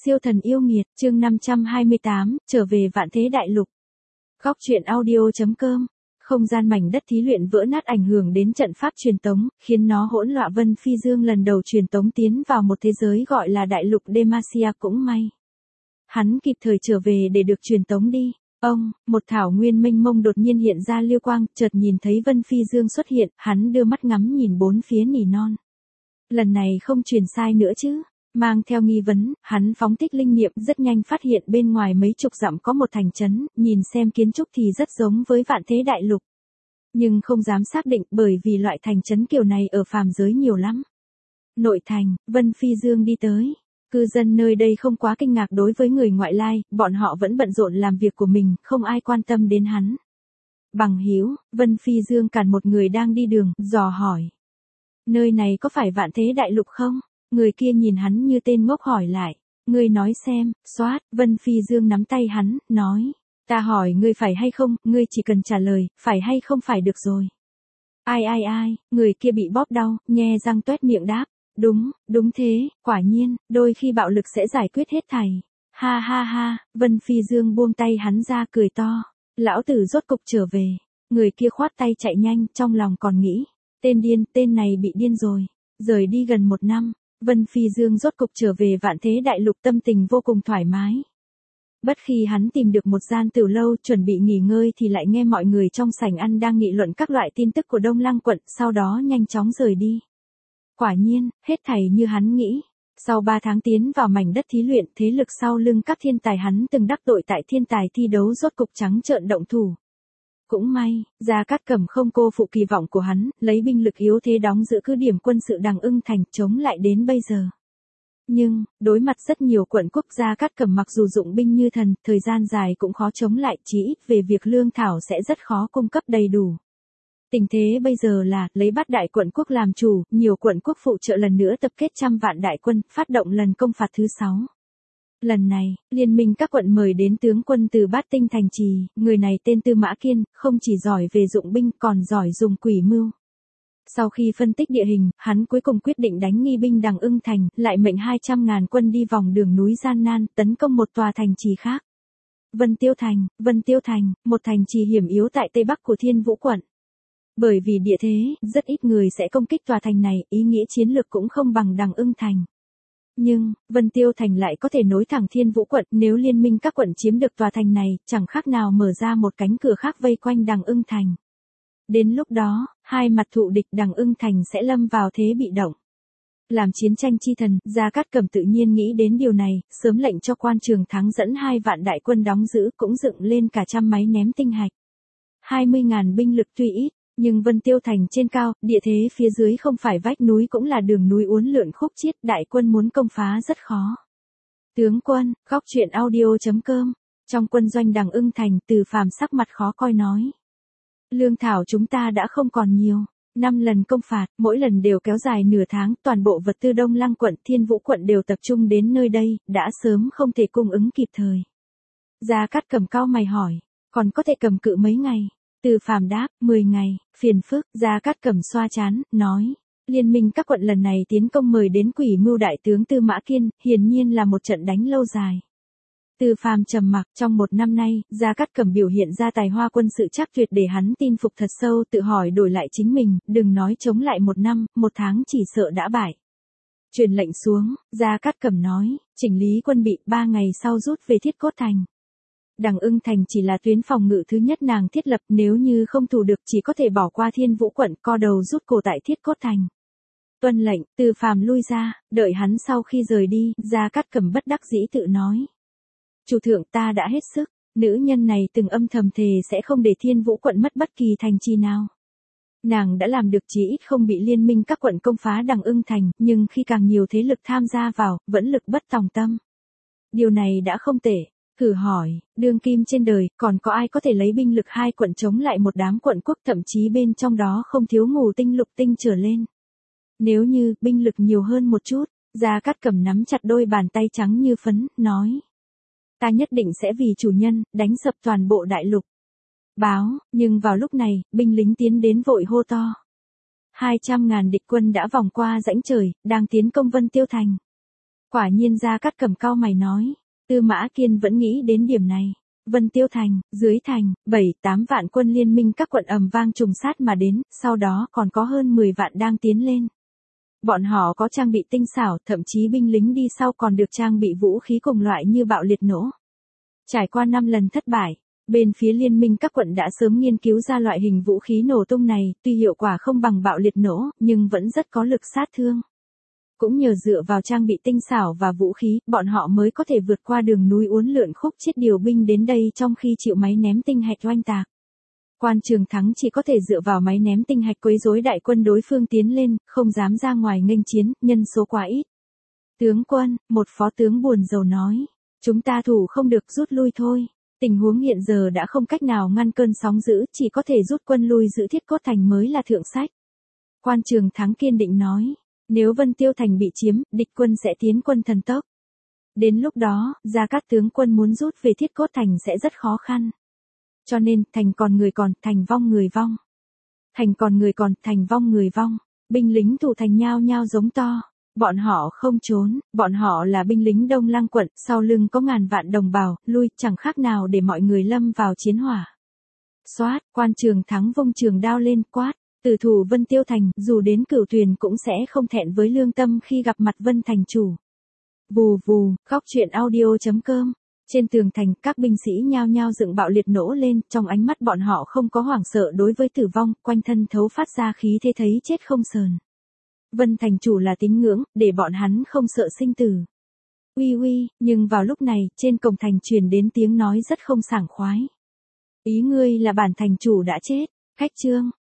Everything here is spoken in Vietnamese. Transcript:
Siêu thần yêu nghiệt, chương 528, trở về vạn thế đại lục. Góc truyện audio.com. Không gian mảnh đất thí luyện vỡ nát ảnh hưởng đến trận pháp truyền tống, khiến nó hỗn loạn. Vân Phi Dương lần đầu truyền tống tiến vào một thế giới gọi là đại lục Demacia. Cũng may hắn kịp thời trở về để được truyền tống đi. Một thảo nguyên mênh mông đột nhiên hiện ra lưu quang, chợt nhìn thấy Vân Phi Dương xuất hiện, hắn đưa mắt ngắm nhìn bốn phía nỉ non. Lần này không truyền sai nữa chứ? Mang theo nghi vấn, hắn phóng thích linh niệm, rất nhanh phát hiện bên ngoài mấy chục dặm có một thành trấn, nhìn xem kiến trúc thì rất giống với vạn thế đại lục. Nhưng không dám xác định bởi vì loại thành trấn kiểu này ở phàm giới nhiều lắm. Nội thành, Vân Phi Dương đi tới. Cư dân nơi đây không quá kinh ngạc đối với người ngoại lai, bọn họ vẫn bận rộn làm việc của mình, không ai quan tâm đến hắn. Bằng hữu, Vân Phi Dương cản một người đang đi đường, dò hỏi. Nơi này có phải vạn thế đại lục không? Người kia nhìn hắn như tên ngốc hỏi lại. Ngươi nói xem, xoát, Vân Phi Dương nắm tay hắn, nói. Ta hỏi ngươi phải hay không, ngươi chỉ cần trả lời, phải hay không phải được rồi. Ai, người kia bị bóp đau, nhe răng toét miệng đáp. Đúng thế, quả nhiên, đôi khi bạo lực sẽ giải quyết hết thảy. Ha, Vân Phi Dương buông tay hắn ra cười to. Lão tử rốt cục trở về. Người kia khoát tay chạy nhanh, trong lòng còn nghĩ. Tên điên, tên này bị điên rồi. Rời đi gần 1 năm, Vân Phi Dương rốt cục trở về vạn thế đại lục, tâm tình vô cùng thoải mái. Bất khi hắn tìm được một gian tiểu lâu chuẩn bị nghỉ ngơi thì lại nghe mọi người trong sảnh ăn đang nghị luận các loại tin tức của Đông Lăng quận, sau đó nhanh chóng rời đi. Quả nhiên, hết thảy như hắn nghĩ. Sau 3 tháng tiến vào mảnh đất thí luyện, thế lực sau lưng các thiên tài hắn từng đắc tội tại thiên tài thi đấu rốt cục trắng trợn động thủ. Cũng may, Gia Cát Cẩm không cô phụ kỳ vọng của hắn, lấy binh lực yếu thế đóng giữ cứ điểm quân sự Đằng Ưng Thành, chống lại đến bây giờ. Nhưng, đối mặt rất nhiều quận quốc, Gia Cát Cẩm mặc dù dụng binh như thần, thời gian dài cũng khó chống lại, chí ít về việc lương thảo sẽ rất khó cung cấp đầy đủ. Tình thế bây giờ là, lấy 8 đại quận quốc làm chủ, nhiều quận quốc phụ trợ lần nữa tập kết trăm vạn đại quân, phát động lần công phạt thứ 6. Lần này, liên minh các quận mời đến tướng quân từ Bát Tinh thành trì, người này tên Tư Mã Kiên, không chỉ giỏi về dụng binh còn giỏi dùng quỷ mưu. Sau khi phân tích địa hình, hắn cuối cùng quyết định đánh nghi binh Đằng Ưng Thành, lại mệnh 200.000 quân đi vòng đường núi gian nan, tấn công một tòa thành trì khác. Vân Tiêu Thành, một thành trì hiểm yếu tại tây bắc của Thiên Vũ quận. Bởi vì địa thế, rất ít người sẽ công kích tòa thành này, ý nghĩa chiến lược cũng không bằng Đằng Ưng Thành. Nhưng, Vân Tiêu Thành lại có thể nối thẳng Thiên Vũ quận, nếu liên minh các quận chiếm được tòa thành này, chẳng khác nào mở ra một cánh cửa khác vây quanh Đằng Ưng Thành. Đến lúc đó, hai mặt thù địch Đằng Ưng Thành sẽ lâm vào thế bị động. Làm chiến tranh chi thần, Gia Cát Cẩm tự nhiên nghĩ đến điều này, sớm lệnh cho quan Trường Thắng dẫn 2 vạn đại quân đóng giữ, cũng dựng lên cả trăm máy ném tinh hạch. 20.000 binh lực tuy ít, nhưng Vân Tiêu Thành trên cao, địa thế phía dưới không phải vách núi cũng là đường núi uốn lượn khúc chiết, đại quân muốn công phá rất khó. Tướng quân, góc truyện audio.com. Trong quân doanh Đằng Ưng Thành, Từ Phàm sắc mặt khó coi nói. Lương thảo chúng ta đã không còn nhiều. 5 lần công phạt, mỗi lần đều kéo dài nửa tháng, toàn bộ vật tư Đông Lăng quận, Thiên Vũ quận đều tập trung đến nơi đây, đã sớm không thể cung ứng kịp thời. Gia Cát Cẩm cau mày hỏi, còn có thể cầm cự mấy ngày? Từ Phàm đáp, 10 ngày, phiền phức. Gia Cát Cẩm xoa trán, nói. Liên minh các quận lần này tiến công mời đến quỷ mưu đại tướng Tư Mã Kiên, hiển nhiên là một trận đánh lâu dài. Từ Phàm trầm mặc, trong 1 năm nay, Gia Cát Cẩm biểu hiện ra tài hoa quân sự chắc tuyệt để hắn tin phục thật sâu, tự hỏi đổi lại chính mình, đừng nói chống lại 1 năm, 1 tháng chỉ sợ đã bại. Truyền lệnh xuống, Gia Cát Cẩm nói, chỉnh lý quân bị, 3 ngày sau rút về Thiết Cốt Thành. Đằng Ưng Thành chỉ là tuyến phòng ngự thứ nhất nàng thiết lập, nếu như không thủ được chỉ có thể bỏ qua Thiên Vũ quận, co đầu rút cổ tại Thiết Cốt Thành. Tuân lệnh, Từ Phàm lui ra, đợi hắn sau khi rời đi, Gia Cát Cẩm bất đắc dĩ tự nói. Chủ thượng, ta đã hết sức, nữ nhân này từng âm thầm thề sẽ không để Thiên Vũ quận mất bất kỳ thành trì nào. Nàng đã làm được, chí ít không bị liên minh các quận công phá Đằng Ưng Thành, nhưng khi càng nhiều thế lực tham gia vào, vẫn lực bất tòng tâm. Điều này đã không tệ. Thử hỏi, đương kim trên đời, còn có ai có thể lấy binh lực 2 quận chống lại một đám quận quốc, thậm chí bên trong đó không thiếu ngũ tinh lục tinh trở lên. Nếu như, binh lực nhiều hơn một chút, Gia Cát Cẩm nắm chặt đôi bàn tay trắng như phấn, nói. Ta nhất định sẽ vì chủ nhân, đánh sập toàn bộ đại lục. Báo, nhưng vào lúc này, binh lính tiến đến vội hô to. 200.000 địch quân đã vòng qua rãnh trời, đang tiến công Vân Tiêu Thành. Quả nhiên Gia Cát Cẩm cau mày nói. Tư Mã Kiên vẫn nghĩ đến điểm này. Vân Tiêu Thành, dưới thành, 7-8 vạn quân liên minh các quận ầm vang trùng sát mà đến, sau đó còn có hơn 10 vạn đang tiến lên. Bọn họ có trang bị tinh xảo, thậm chí binh lính đi sau còn được trang bị vũ khí cùng loại như bạo liệt nổ. Trải qua 5 lần thất bại, bên phía liên minh các quận đã sớm nghiên cứu ra loại hình vũ khí nổ tung này, tuy hiệu quả không bằng bạo liệt nổ, nhưng vẫn rất có lực sát thương. Cũng nhờ dựa vào trang bị tinh xảo và vũ khí, bọn họ mới có thể vượt qua đường núi uốn lượn khúc chiết điều binh đến đây trong khi chịu máy ném tinh hạch oanh tạc. Quan Trường Thắng chỉ có thể dựa vào máy ném tinh hạch quấy rối đại quân đối phương tiến lên, không dám ra ngoài nghênh chiến, nhân số quá ít. Tướng quân, một phó tướng buồn rầu nói, chúng ta thủ không được, rút lui thôi. Tình huống hiện giờ đã không cách nào ngăn cơn sóng dữ, chỉ có thể rút quân lui, giữ Thiết Cốt Thành mới là thượng sách. Quan Trường Thắng kiên định nói, nếu Vân Tiêu Thành bị chiếm, địch quân sẽ tiến quân thần tốc. Đến lúc đó, Gia Cát tướng quân muốn rút về Thiết Cốt Thành sẽ rất khó khăn. Cho nên, thành còn người còn, thành vong người vong. Thành còn người còn, thành vong người vong. Binh lính thủ thành nhao nhao giống to. Bọn họ không trốn, bọn họ là binh lính Đông Lăng quận, sau lưng có ngàn vạn đồng bào, lui, chẳng khác nào để mọi người lâm vào chiến hỏa. Xoát, Quan Trường Thắng vung trường đao lên, quát, tử thủ Vân Tiêu Thành, dù đến Cửu Tuyền cũng sẽ không thẹn với lương tâm khi gặp mặt Vân Thành chủ. Vù vù, Góc Truyện Audio.com. Trên tường thành, các binh sĩ nhao nhao dựng bạo liệt nổ lên, trong ánh mắt bọn họ không có hoảng sợ đối với tử vong, quanh thân thấu phát ra khí thế thấy chết không sờn. Vân Thành chủ là tín ngưỡng, để bọn hắn không sợ sinh tử. Uy uy, nhưng vào lúc này, trên cổng thành truyền đến tiếng nói rất không sảng khoái. Ý ngươi là bản thành chủ đã chết, khách trương,